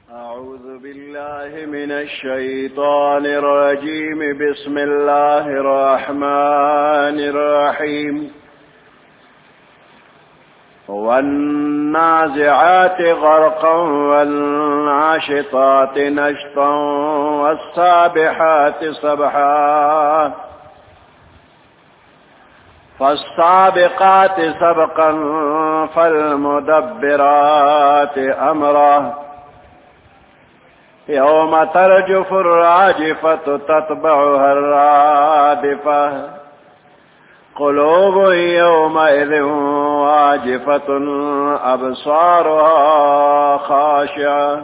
أعوذ بالله من الشيطان الرجيم. بسم الله الرحمن الرحيم. والنازعات غرقا والناشطات نشطا والسابحات سبحا فالسابقات سبقا فالمدبرات أمرا يوم ترجف الراجفة تتبعها الرادفة قلوب يومئذ واجفة أبصارها خاشعة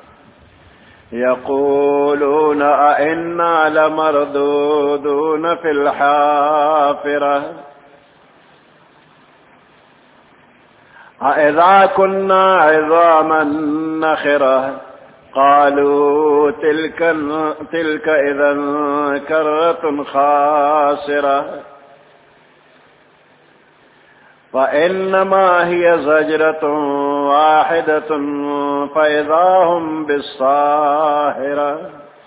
يقولون أئنا لمردودون في الحافرة أإذا كنا عظاما نخرة قالوا تلك إذا كرة خاسرة فإنما هي زجرة واحدة فإذا هم بالساهرة.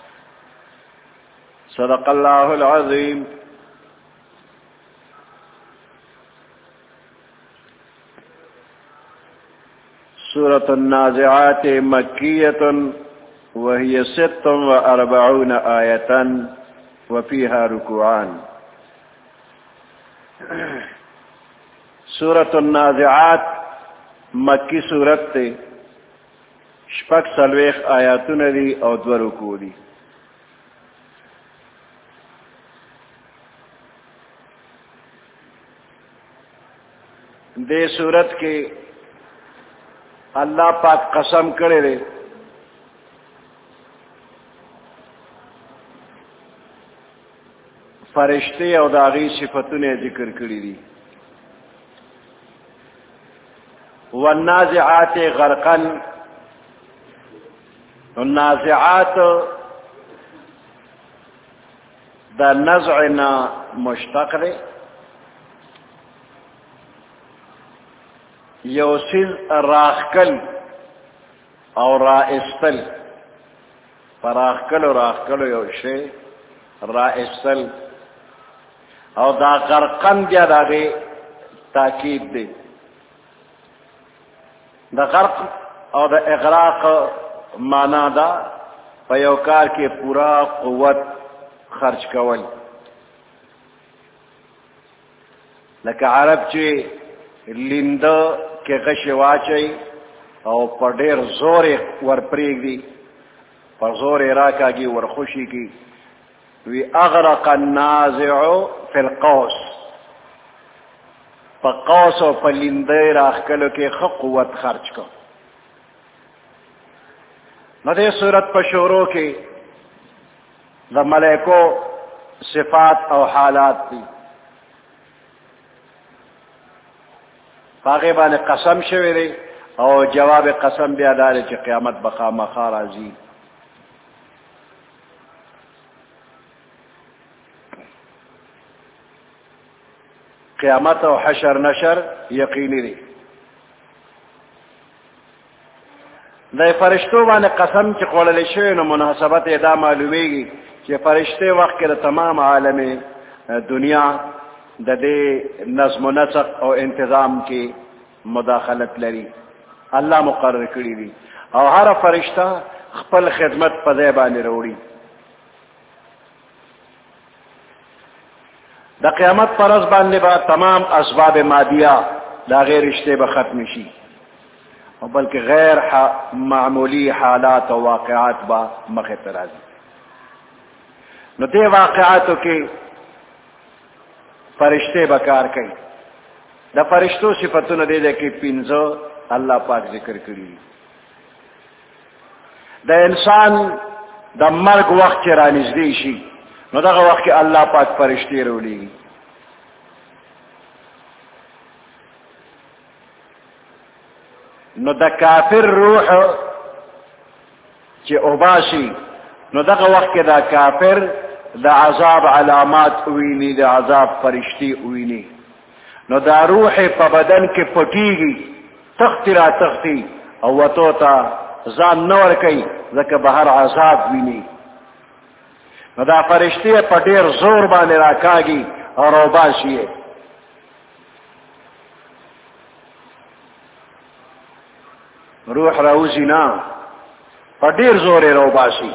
صدق الله العظيم. سورة النازعات مكية وهي 46 آية وفيها ركوعان. سورة النازعات مکی سورت تے شپږ څلوېښت آیاتونه دي او 2 رکوع دي. دې سورت کې اللہ پاک قسم کرے دے فرشتے او داغی صفتونه ذکر کری دی. والنازعات غرقا، والنازعات دا نزعنا مشتق دے، یو سیز راخکل او رائستل، پراخکل و راخکل یو شی رائستل، او دا غرقن بیا دا دی تاکید دی. دا غرق او دا اغراق مانا دا په یو کار کې پورا قوت خرج کول. لکه عرب چې لینده کې غش واچي او په ډېر زور ور پرېږدي، په زور راکاږي ورخوشي کی وی اغرق النازع فی القوس، په قوس او په لینده راخکلو کې ښه قوت خرج کو. نو دې صورت په شروع کې د ملائکو صفات او حالات دي، هغه باندې قسم شوی دی او جواب قسم بیا دار چې قیامت بقا مخا راځي. قیامت او حشر نشر یقیني دی. د فرشتو باندې قسم چې خوړل شوی نو مناسبت ادا معلومیږي چې فرشته وخت کې د تمام عالم دنیا د دې نظم و نسق او انتظام کې مداخلت لري، الله مقرر کړی دي او هر فرشتہ خپل خدمت په ځای باندې وروړي. د قیامت پر ورځ باندې به تمام اسباب مادیه دا غیر رشته به ختم شي او بلکې غیر معمولی حالات او واقعات به مخې ته راځي. نو دې واقعاتو کې فرشتے بکار کوي. د فرشتو صفتونه دې کې 15 الله پاک ذکر کړی. د انسان د مرګ وخت چې رانږدې شي نو دغه وخت کې الله پاک فرشتي راولېږي. نو د کافر روح چې اوباشي نو دغه وخت کې دا کافر د عذاب علامات ویني، د عذاب فرشتي ویني. نو دا روح په بدن کې پټیږي، تختی را تختی او وتو ته ځان نه ورکوي ځکه بهر عذاب ویني. نو دا فرشتې په ډېر زور باندې راکاږي او راوباسي یې. روح راوځي نه، په ډېر زور یې راوباسي.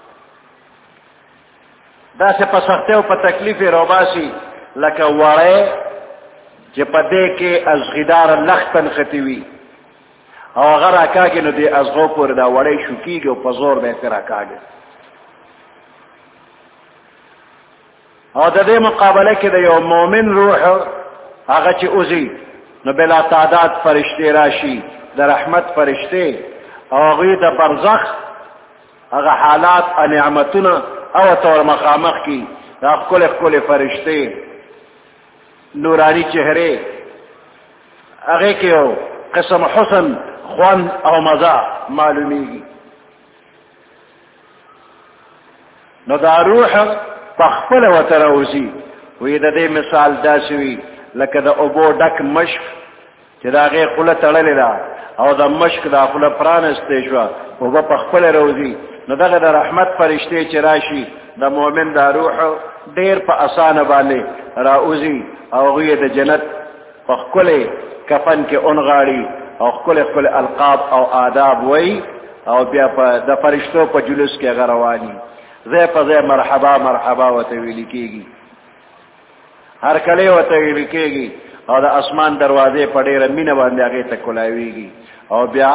داسې په سختۍ او په تکلیف یې راوباسي لکه وړی چې په دې کې ازغیداره لښته نښتې وي او هغه راکاږي، نو دې ازغو پورې دا وړی شوکېږي او په زور به یې پرې راکاږي. او د دې مقابله کې د یو مؤمن روح هغه چې اوځي نو بلا تعداد فرشتې راشي، د رحمت فرشتې، او هغوی د برزخ هغه حالات او نعمتونه او تور مخامخ کی دا ښکلې ښکلې فرشتې، نورانی چهرې، هغې کې یو قسم حسن خوند او مزه معلومیږي. نو دا روح پخپله ورته راوځي. وی د دې مثال داسې وي لکه د اوبو ډک مشک چې د هغې خوله تړلې ده او د مشک دا خوله پرانستې شوه، اوبه پخپله راوځي. نو دغه د رحمت فرشتې چې راشي د مؤمن دا روح ډېر په اسانه باندې راوځي او هغوی د جنت په ښکلې کفن کې اونغاړي او ښکلې ښکلې القاب او آداب وایي او بیا د فرشتو په جلوس کې هغه رواني. ځای په ځای مرحبا مرحبا ورته ویلي کېږي، هرکلی ورته ویلي کېږي او د اسمان دروازې په ډېره مینه باندې هغې ته کلاویږي. او بیا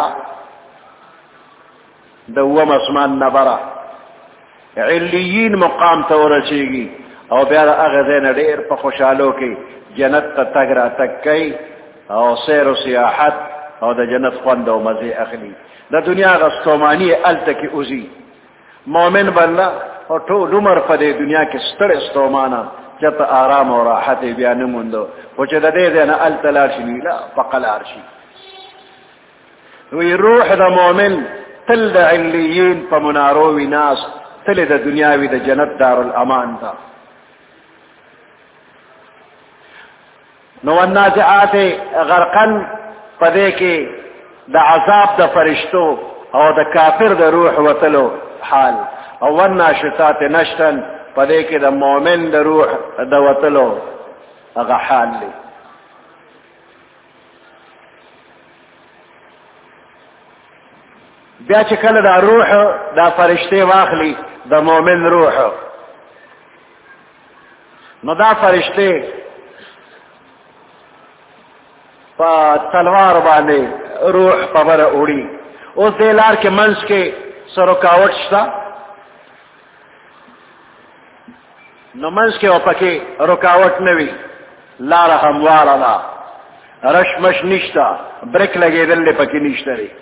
د اووم اسمان نه بره علیین مقام ته ورسېږي او بیا د هغه ځای نه ډېر په خوشحالو کې جنت ته تګ راتګ کوي او سیر و سیاحت او د جنت خوند او مزې اخلي. د دنیا هغه ستوماني یې هلته کې اوځي. مؤمن بنده او ټول عمر په دې دنیا کې ستړی ستومانه چېرته آرام او راحت یې بیا نه موندو، خو چې د دې ځای نه هلته لاړ شي نو لا پقه لاړ شي. وی روح د مؤمن تل د علیین په منارو وي ناست، تل د دنیا وي د جنت دارالامان ته. نو والنازعات غرقا په دې کې د عذاب د فرشتو او د کافر د روح وتلو حال، او والناشطات نشطا په دې کې د مؤمن د روح د وتلو هغه حال دی. بیا چې کله دا روح دا فرشتې واخلي د مؤمن روح، نو دا فرشتې په تلوار باندې روح په بره وړي. اوس دې لار کې منځ کې څه رکاوټ شته، نو منځ کې او پکې رکاوټ نه وي، لاره همواره ده، رشمش نشته، بریک لګېدل دې پکې نشته دی،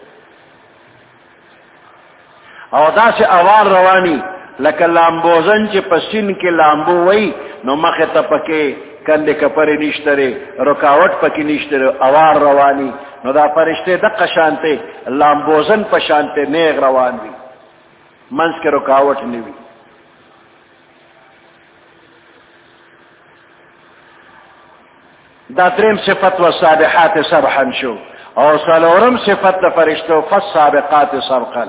او داسې اوار رواني لکه لامبوزن چې په سین کې لامبو وي، نو مخې ته پکې کندې کپرې نشته دی، رکاوټ پکې نشته دی، اوار رواني. نو دا فرشتې دقه شانتې لامبوزن په شانتې نیغ روان وي، منځ کې رکاوټ نه وي. دا دریم صفت و سابحات سبحا شو، او څلورم صفت د فرشتو فالسابقات سبقا.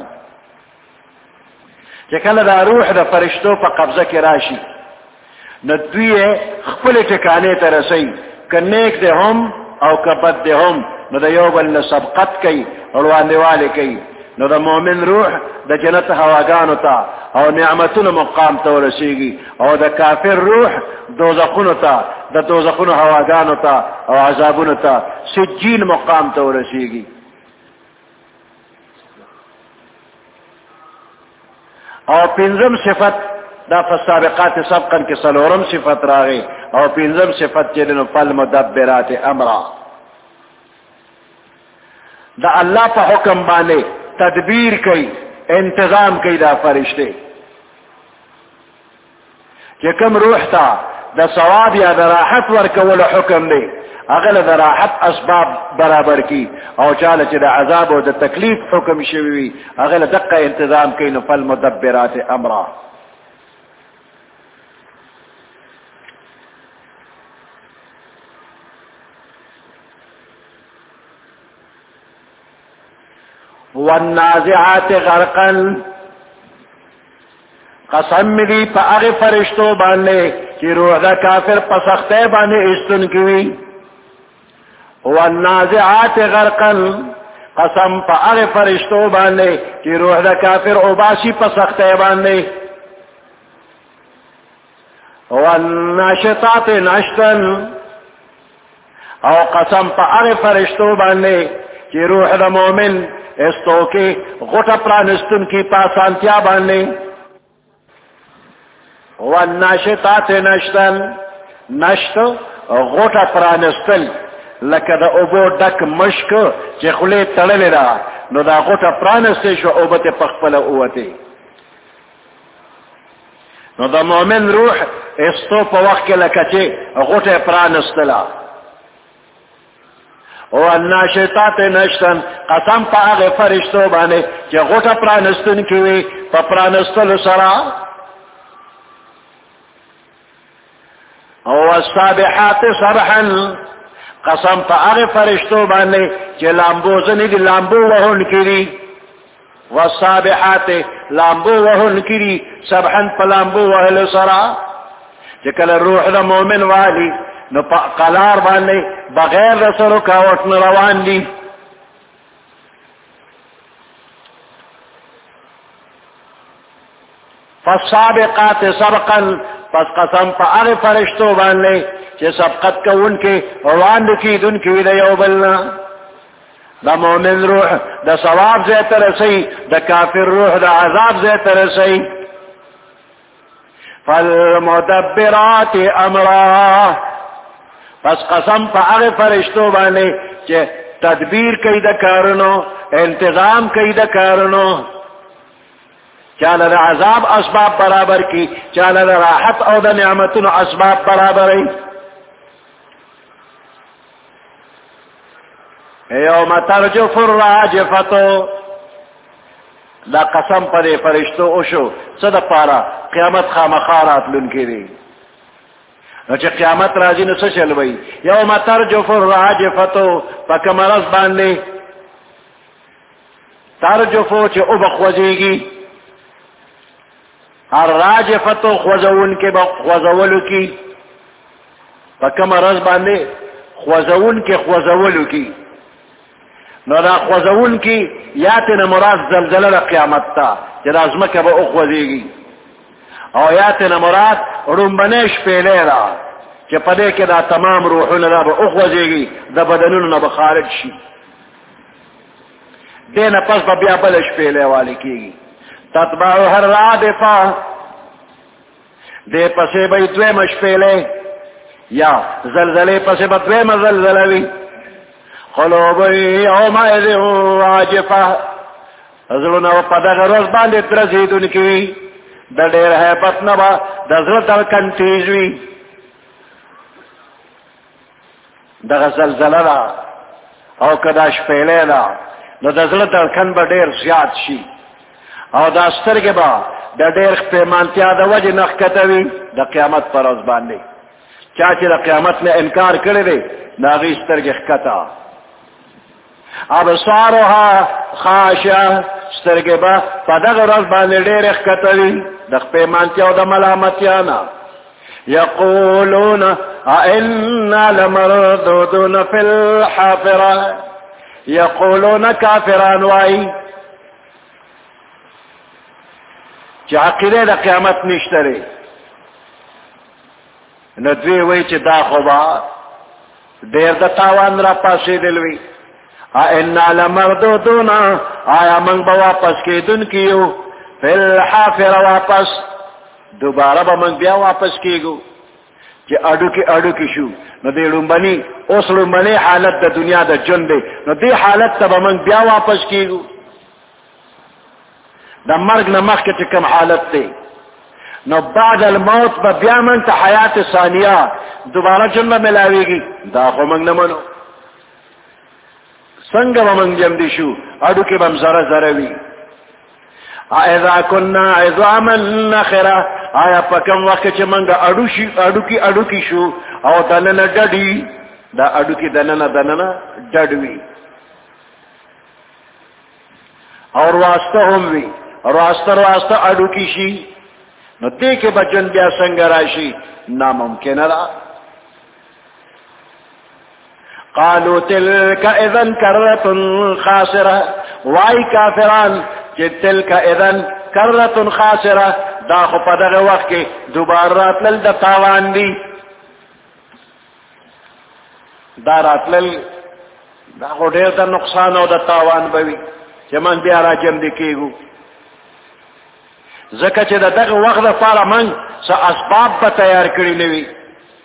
چې کله دا روح د فرشتو په قبضه کې راشي نو دوی خپلې ټکانې ته رسوي، که نیک دی هم او که بد دی هم، نو د یو بل نه سبقت کوي، وړاندېوالی کوي. نو د مؤمن روح د جنت هواګانو ته او نعمتونو مقام ته ورسېږي، او د کافر روح دوزخونو ته، د دوزخونو هواګانو ته او عذابونو ته، سجین مقام ته ورسېږي. او پنځم صفت دا فالسابقات سبقا کې څلورم صفت راغی، او پنځم صفت چې دی نو فالمدبرات امرا، دا الله په حکم باندې تدبیر کوي، انتظام کوي دا فرشته. چې کوم روح ته د ثواب یا د راحت ورکولو حکم دی، هغه له د راحت اسباب برابر کی، او چاله چې د عذاب او د تکلیف حکم شوی وي هغه له دقه انتظام کوي. نو فالمدبرات امرا. والنازعات غرقا قسم دی پا اغی فرشتو باندے چی روح دا کافر پا سختے باندے استن کیوی والنازعات غرقا قسم پا اغی فرشتو باندے چی روح دا کافر عباسی پا سختے باندے والناشطات نشطا او قسم پا اغی فرشتو باندے چی روح دا مومن استو کی غٹا پرانستن کی پاسانتیا باندے والناشطات نشطا نشط غٹا پرانستل لکه دا اوبو ډک مشک چې خولې تړلې ده نو دا غټه پرانستې شو اوبه ته پخپله ووتې نو د مؤمن روح استو په وخت کې لکه چې غټه پرانستله والناشطات نشطا قسم په هغې فرشتو باندې چې غټه پرانستونکې وي په پرانستلو سره او السابحات سبحا قسم په هغه فرشتو باندې چې لامبو ځنې دي لامبو وهون کړي والسابحات لامبو وهون کړي سبحا په لامبو وهلو سره چې کله روح د مؤمن والی نو په قلار باندې بغیر د سرو کاوټ نه روان دي فالسابقات سبقا پس قسم په هغه فرشتو باندې چې سبقت کوون کې وړاندې کیدون کې د یو بلنا د مؤمن روح د ثواب ځای ته رسي د کافر روح د عذاب ځای ته رسي فالمدبرات امرا پس قسم په هغه فرشتو باندې چې تدبیر کوي د کارونو انتظام کوي د کارونو چاله د عذاب اسباب برابر کی چاله د راحت او د نعمتونو اسباب برابرې یوم ترجف الراجفتو دا قسم پر فرشتو اوشو څه د پاره قیامت خامخا راتلونکې دی نو چې قیامت راځي نو څه چل وي یوم ترجف الراجفتو په کوم ورځ باندې ترجفو چې او بخوځيږي الراجفتو خوځون کې خوځولو کې په کوم ورځ باندې خوځون کې خوځولو کې نو دا خوځون کې یا تنه مراد زلزلہ د قیامت ته چې د ازمکه به او خوځيږي او یا تنه مراد رومبنه شپېلې را چې په دې کې دا تمام روحونه دا به او خوځيږي د بدنونو نه به خارج شي دینه پس به بیا بل شپېلې والی کېږي تتبعها الرادفه دې پسې به دویمه شپېلې یا زلزلې پسې به دویمه زلزله وي قلوب یومئذ واجفه زړونه په دغه ورځ باندې درزېدونکي وي د ډېر هیبت نه به د زړه دړکن تېز وي دغه زلزله ده او که دا شپېلې ده نو د زړه دړکن به ډېر زیات شي او دا سترګې به د ډېر پیمانتیا د وجې نه ښکته وي د قیامت پر ورځ باندې چا چې د قیامت نه انکار کړی دی د هغې سترګې ښکته ابصارها خاشعه سترګې به په دغه ورځ باندې ډېرې ښکته وي د پیمانتیا او د ملامتیا نه یقولون ائنا لمردودون فی الحافره یقولون کافران وایي چې عقیده د قیامت نشته دی نو دوی وایي چې دا خو به ډېر د تاوان را پاسېدل وي ائنا لمردودون آیا موږ به واپس کېدونکي یو فی الحافره واپس دوباره به موږ بیا واپس کېږو چې اډوکي شو نو دې لومبني اوس لومبني حالت د دنیا د ژوند دی نو دې حالت ته به موږ بیا واپس کېږو د مرګ نه مخکې چې کوم حالت دی نو بعد الموت به بیا موږ ته حیات ثانیه دوباره ژوند به ملاویږي دا خو موږ نه منو څنګه به موږ ژوندي شو اډوکې به هم زره وي اذا كنا عظاما نخره آیا په کوم وخت چې موږ اډوکي شو او دننه ډډي دا اډوکي دننه ډډ وي اور واسطه هم وی اور واسطه اډو کی شي نو دې کې بچن بیا څنګه راشي ناممکن را. قالوا تلك اذن كرة خاسرة وای کافران چې تلك اذن كرة خاسرة دا خو په دغه وخت کې دوباره راتلل د تاوان دي. دا راتلل دا خو ډېر د نقصان او د تاوان به وي چې من بیا راجم دي کېږو ځکه چې د دغه وخت لپاره من څه اسباب به تیار کړي نه وي.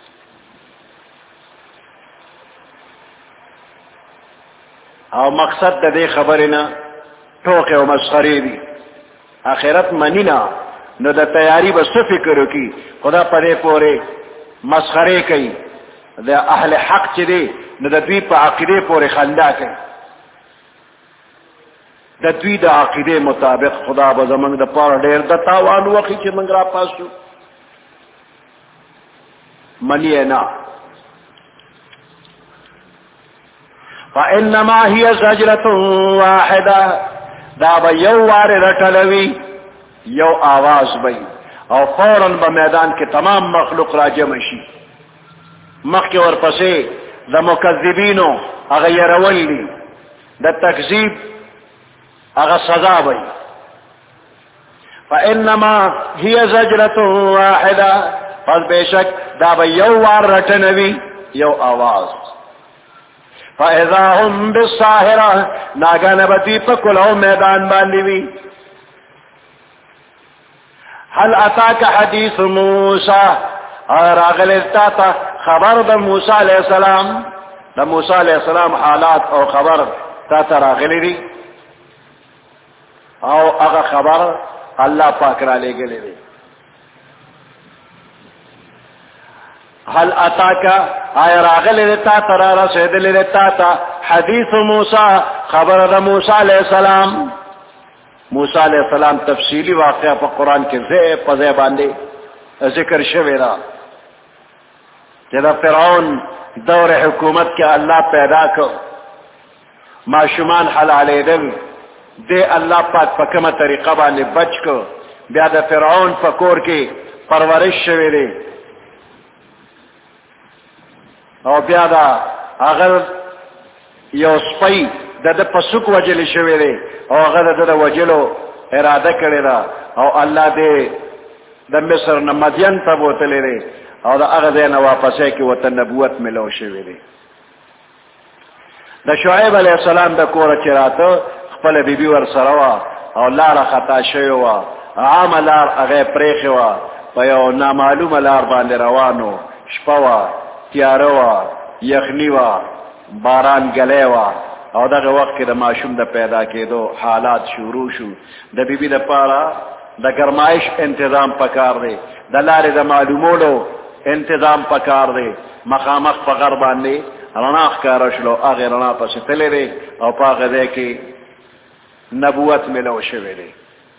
او مقصد د دې خبرې نه ټوکې او مسخرې دي. آخرت منی نه نو د تیاری به څه فکر وکړي خدا په دې پورې مسخرې کوي. د اهل حق چې دی نو د دوی په عقیده پورې خندا کوي. د دوی د عقیده مطابق خدا به زمونږ د پاره ډېر د تاوان وکړي چې موږ را پاسو منی نه. فانما هي زجرة واحده دا به یو وار رټلوي یو आवाज به او فوراً په میدان کې تمام مخلوق راجم شي. مخکې ورپسې د مکذبینو هغه يرول دي د تکذیب هغه سزا به. فانما هي زجرة واحده پس بشک دا به یو وار رټنوي یو आवाज. فاذا هم بالساهره ناګانه بدی په کلو میدان باندې وی. هل اتاك حديث موسى راغل تا خبر د موسی علیہ السلام د موسی علیہ السلام حالات او خبر تا راغلی دي او هغه خبر الله پاک را لګلې دي. هل اتاکا آیا راغلی تا ترا رسیدلی تا حدیث موسی خبر د موسی علیہ السلام. موسی علیہ السلام تفصیلی واقعہ په قرآن کې زی په زی باندې ذکر شوی را چې د فرعون دور حکومت کې الله پیدا کړ ماشومان حلالیدل دی الله پاک په کومه طریقه باندې بچ کړ. بیا د فرعون په کور کې پرورش شوی دی او بیا دا هغه یو سپی د پسوک وجل شوی دی او هغه د وجلو اراده کړی دا او الله دې د مصر نه مدین ته بوتلی دی او دا هغه ځای نه واپسې کې ورته نبوت ملو شوی دی. د شعیب علیہ السلام د کوره چې راته خپل بیبي ور سره وه او لاره خطا شوې وه عامه لار هغه پرېښې وه په یو نامعلومه لار باندې روانو شپه وه تیاره وه یخني وه باران ګلی وه او دغه وخت کې د ماشوم د پیدا کېدو حالات شروع شو. د بیبي دپاره د ګرمایش انتظام پکار دی د لارې د معلومولو انتظام پکار دی. مخامخ په غر باندې رڼا ښکاره شلو هغې رڼا پسې تللی دی او په هغه ځای کې نبوت ملو شوی دی.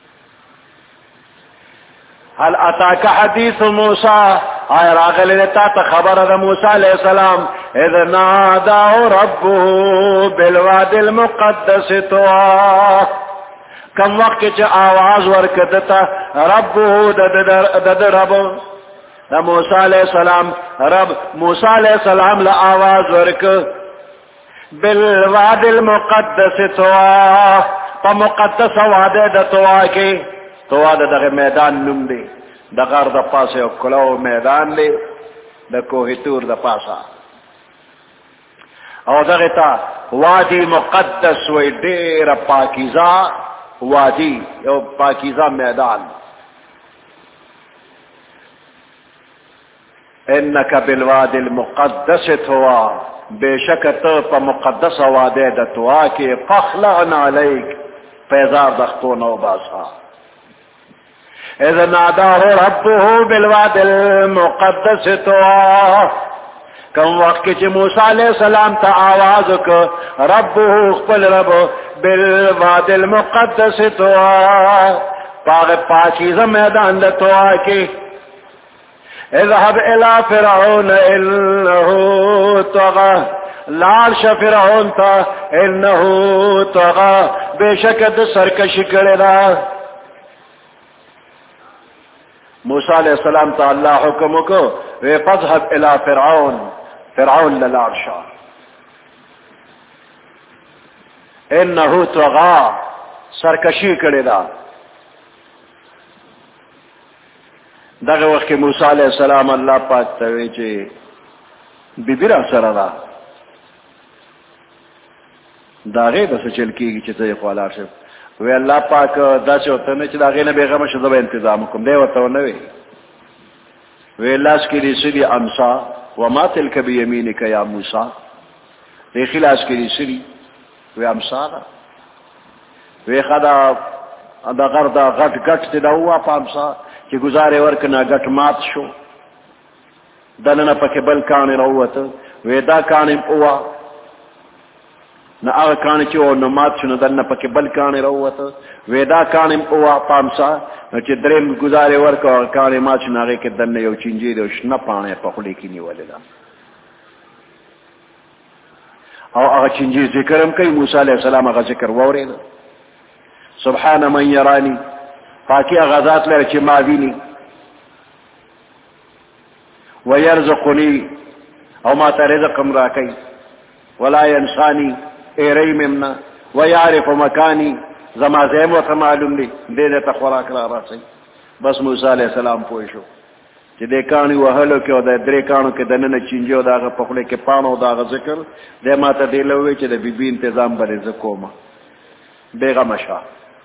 هل اتاک حدیث موسی آیا راغلی تا ته خبره د موسی علیہ السلام اذ ناداه ربه بالوادي المقدس طوى کم وقت چې آواز ورکدتا ربه د رب د موسی علیہ السلام رب موسی علیہ السلام له آواز ورک بالوادي المقدس طوى په مقدس واده د طوا کې طوا دغه میدان نوم دی د غر د پاسه یو کلو میدان دی د کوه تور د پاسه او دغه ته وادي مقدس وی ډېره پاکیزه وادي یو پاکیزه میدان. انک بالوادي المقدس طوا بشک ته په مقدس واده د طوا کې فخلعن علیک پیزار دختون و باسا اذ ناداه ربه بالوادي المقدس طوا کم وقت چې موسی علیہ السلام ته آواز وکړ ربه خپل رب بالوادي المقدس طوا پاک پاکیزه میدان د طوا کې اذهب الى فرعون انه طغى لاړ شه فرعون ته انه طغى بشک د سرکشي کړی دا. موسی علیہ السلام ته الله حکم وکړ وی فذهب الى فرعون لاړ شه انه طغى سرکشي کړی دا. دغه وخت کې موسی علیہ السلام الله پاک ته وی چې بیبی را سره ده دا غي بس چل کېږي چې ته خو لاړ شې. وی الله پاک دا چې وته نه چې دا غي نه بیغمه شو زه به تنظیم کوم دی ورته نه وی. وی لاس کې دې سړي امسا وما تلك بيمينك يا موسی دې خلاص کې دې سړي وی امسا دا وی خدا دا غردا غټ ته دا هوا پامسا چې گزارې ورکنه غټ مات شو دنه پکې بل کان راوته وی دا کان هوا نه هغه کان چې او نو مات شنو دنه پکې بل کان راوته وی دا کان هوا پامسا چې دریم گزارې ورکو کان مات شنو هغه کې دنه یو چنجي د شنه پانه په خولي کې نیولې ده او هغه چنجي ذکرم کوي موسی عليه السلام هغه ذکر وورید سبحان من يراني پاکی غزات لري چې ما ویني ويرزقني او ما ته رزق را کوي ولا ينساني ایری ممنا ويعرف مكاني زما زم او معلوم دي دې ته خوراک را راسي. بس موسی عليه السلام پوه شو چې دې کانی وهلو کې او د درې کانو کې دنه چینجو داغه په خله کې پانو داغه ذکر دې ما ته دی لوي چې د بیبي تنظیم باندې زکوما بیغه مشا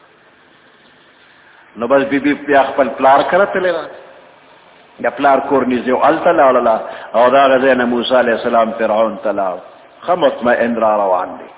نو بس بیبی بیا خپل پلار کرته لیدا یا پلار کور نيزو التلا ولا او دا غزه موسی عليه السلام فرعون تلا خمطمئن را روان دي.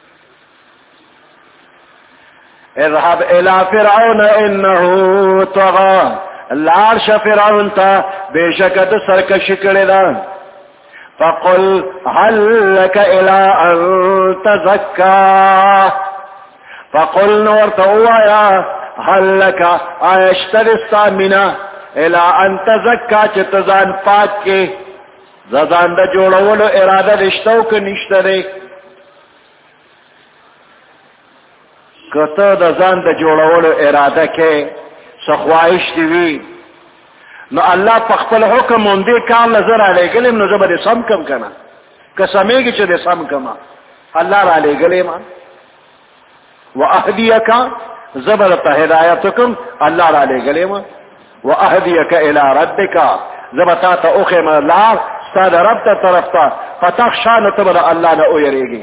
اذهب الى فرعون انه طغى لارش فرعون تا بشکد سرکش کړي دا. فقل هل لك الى ان تزكى فقل نور توایا هل لك اشتر السامنا الى ان تزكى چې تزان پاک کې زدان د جوړولو اراده رښتو کې نشته دی. کته د ځان د جوړولو اراده کې سخوایش دی نو الله په خپل حکم باندې کار نظر علی ګلم نو زبر سم کم کنه قسمېږي چې د سم کما الله را لګلې ما واهديک زبر ته هدایتکم الله را لګلې ما واهديک الى ربک زبتا ته اوخه ما لا ستاد رب ته طرف ته فتخشان تبر الله نه او یریږي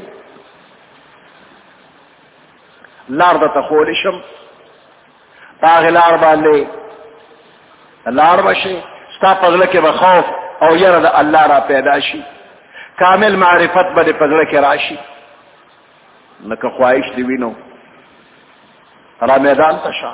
لار د تخولشم پاغلار باندې لار بشي ستا پزله کې بخوف او یره د الله را پیدا شي کامل معرفت به پزله کې راشي نکه خواهش دی وینو را میدان تشا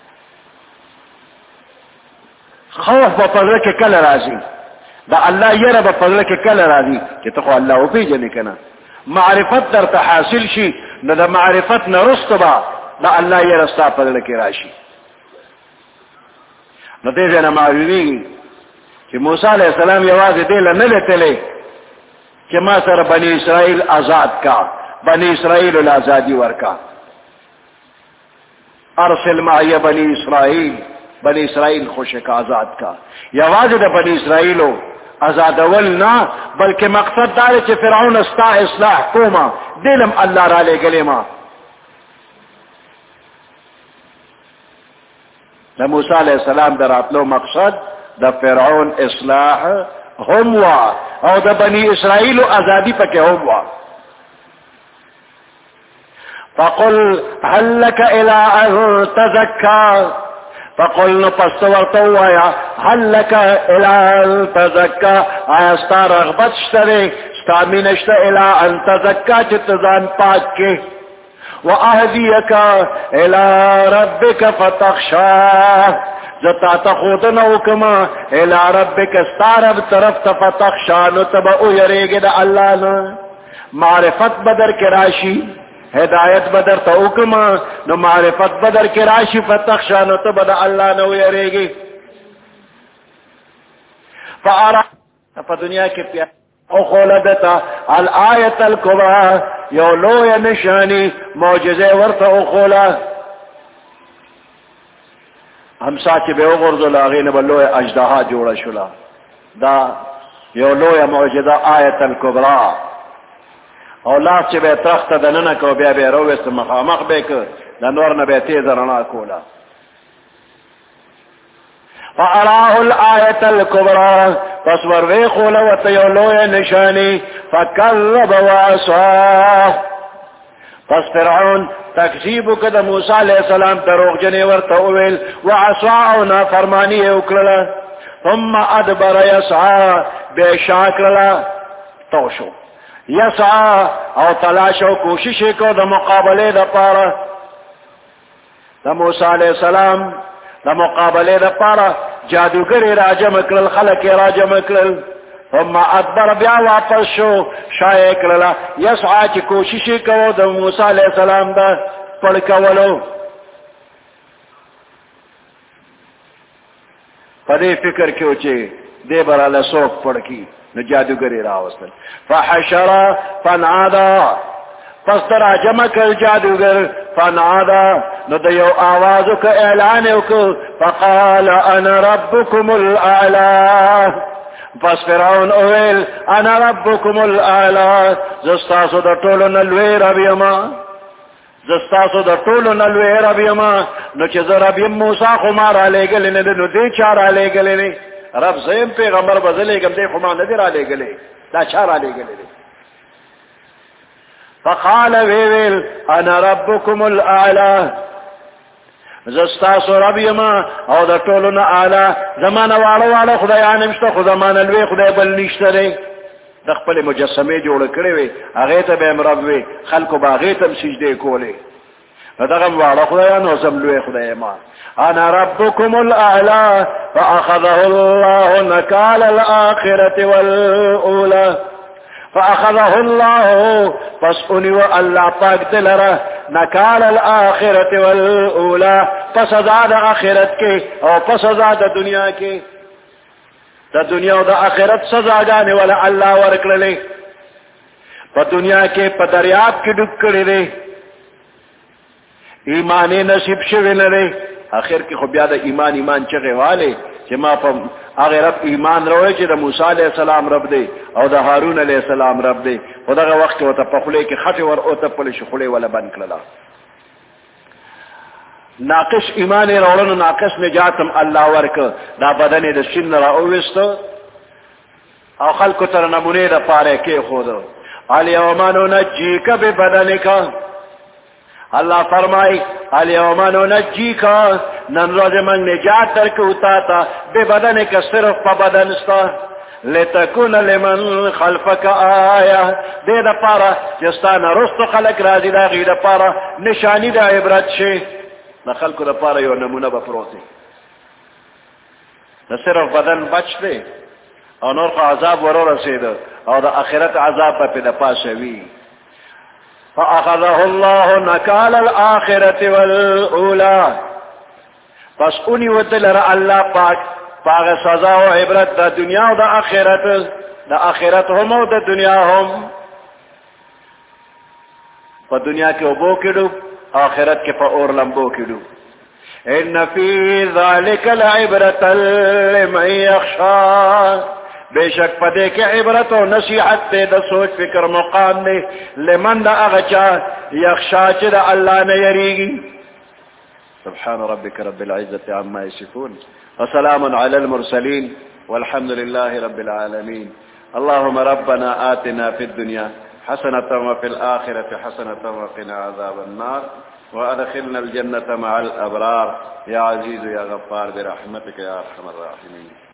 خوف په پزله کې کله راځي دا الله یره په پزله کې کله راځي چې ته خو الله او پیژنې کنه معرفت در ته حاصل شي نو د معرفت نه رستبا دا الله یره ستا پزله کې راشي. نو دې نه معلومیږي چې موسی علیہ السلام یوازې دې له نه لټلې چې ما سره بنی اسرائیل آزاد کا بنی اسرائیل الازادی ورکا ارسل معي بنی اسرائیل خوشک آزاد کا یوازې د بنی اسرائیلو آزادول نه بلکې مقصد دا چې فرعون استا اصلاح کوما دلم الله را لګلې ما د موسی علیہ السلام دراتلو مقصد د فرعون اصلاح هم وا او د بنی اسرائیل ازادي پکې هم وا. فقل هل لك الى ان تزكى فقل نپستورتوایا هل لك الى ان تزكى استا رغبت شته ستا مینشته الى ان تزكى چې تزان پاک کې واهديك الى ربك فتخشى زتا تخودن وکما الى ربك استارب طرف فتخشى نو تبا او یریګه د الله نه معرفت بدر کې راشي هدایت بدر ته وکما نو معرفت بدر کې راشي فتخشى نو تبا د الله نه یریګه فارا په دنیا کې او خولدتا الآیت الکبرى یو لوی نشانی معجزه ورته او خولا همسا چې به وګرځول هغه نه بلوی اجدها جوړه شولا دا یو لوی معجزه آیت الکبرى او لاس چې به تخت دننه کو بیا به رويست مخامخ به ک د نور نه به تیز رڼا کولا فاراه الآیت الکبرى پس ور خوله وته یو لوی نشانی فکذب وعصى پس فرعون تکذیب وکړ د موسی علیہ السلام دروغجنې ورته وویل وعصى او نافرمانی وکړه ثم ادبر يسعى بشاکرلا توشو يسعى او تلاشو کوشش کو د مقابله د پاره د موسی علیہ السلام د مقابله د پاره جادوګر راجم کړل خلک راجم کړل ثم ادبر بیا واپس شو شای کړل يسعى چې کوشش کو د موسی علیہ السلام د پړکولو پدې فکر کې و چې دې براله سوک پړکی نو جادوګری راوستل فحشر فنادى پس در جمع کړ جادوګر فنادى نو د یو आवाज وک اعلان وک فقال انا ربكم الاعلى پس فرعون اویل انا ربكم الاعلى زستاسو د ټولو نلوی ربیما زستاسو د ټولو نلوی ربیما نو چې زه رب موسی خو ما را لېږل نه نو دې چا را لېږل نه رب زم پیغمبر بدلېږم دې خو ما نه دی را لېږلې دا چا را لېږلې فقال ویل انا ربكم الاعلى زستاسو ربیما او د ټولو نه اعلی زمانه واړه خدایان نشته خو زمانه لوی خدای بل نشته د خپل مجسمه جوړ کړي وي هغه ته به امر وي خلکو باغې ته سجده کولې دغه واړه خدایان او زملوي خدای ما انا ربكم الاعلى فاخذه الله نكال الاخره والاولى فاخذه الله پس انیو اللہ پاک دلرہ نکال الاخرة والاولى پس ازاد آخرت کے او پس ازاد دنیا کے دا دنیا و دا آخرت سزاگانے والا اللہ ورکللے پا دنیا کے پا دریاب کی ڈب کردے ایمان نصیب شوی نرے آخر کی خب یاد ایمان چگے والے چې ما په هغه رب ایمان راوړی چې د موسی علیہ السلام رب دی او د هارون علیہ السلام رب دی په دغه وخت ته په خله کې خټه ور او ته په شخله ولا بند کړل ناقص ایمان راوړنو ناقص نجاتم الله ورک دا بدن د شین را اوست او خلق تر نمونه د پاره کې خود الیوم ننجیک ببدنک اللہ فرمائی الیوم ننجیک نن روز من نجات درکو تا بے بدن کا صرف پا بدن ستا لتکون لمن خلفک آیا دے دا پارا جستان رست خلق رازی دا غی دا پارا نشانی دا عبرت شے نا خلقو دا پارا یو نمونہ بپروتی نا صرف بدن بچ دے او نور کا عذاب ورو رسید او دا آخرت عذاب پا دا پاسوی فأخذه الله نكال الآخرة والأولى پس انہی ودلر اللہ پاک پاک سزا و عبرت دا دنیا و دا آخرت ہم و دا دنیا ہم پا دنیا کے ابو کی ڈوب آخرت کے پا اور لمبو کی ڈوب ان فی ذالک لعبرت لمن یخشا بے شک پدے کے عبرت و نصیحت دے دا سوچ فکر مقام دے لمن دا اغچا یخشا چی دا اللہ نے یریگی سبحان ربك رب العزة عما يصفون وسلام على المرسلين والحمد لله رب العالمين اللهم ربنا آتنا في الدنيا حسنة وفي الآخرة حسنة وقنا عذاب النار وأدخلنا الجنة مع الأبرار يا عزيز يا غفار برحمتك يا أرحم الراحمين